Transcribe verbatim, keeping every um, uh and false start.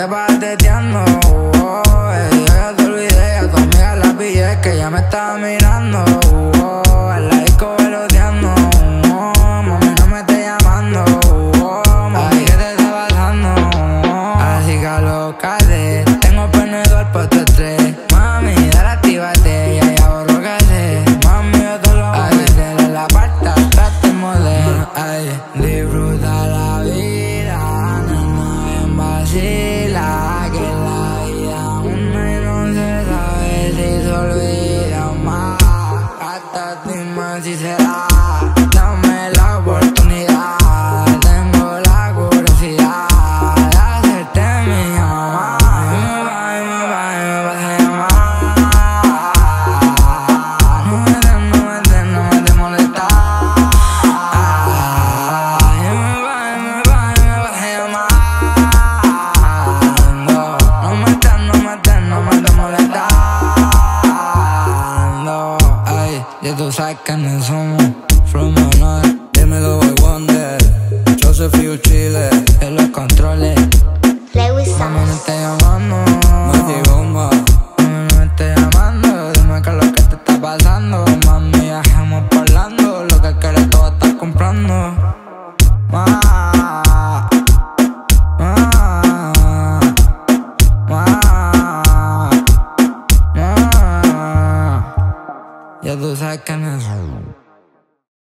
vas teteando. Oh, eh, yo ya te olvidé, a tu amiga la pillé que ya me estaba mirando. Oh, en la disco veloteando. Oh, mami, no me estés llamando. Oh, mami, ¿qué te está pasando? Oh, así que alócate, tengo penedor pa' tu estrés. Mami, dale, actívate, ya ya borro que sé. Mami, yo te lo voy a meter en la parte atrás del modelo. Ay, disfruta la vida, nena, ven vacila, que la vida una y no se sabe si se olvida más. Hasta dime si será, dame la oportunidad, tengo la curiosidad de hacerte mi mamá. Y me va, y me va, y me vas a llamar. No me des, no me des, no me des molestar. Y me va, y me va, y me vas a llamar. No, no me des, no me des, no me des molestar. Ay, ya tú sabes quiénes somos. From Honor, dímelo, boy Wonder, Joseph y Chile, en los controles. Lewis Mami, no Sounds. te llamando.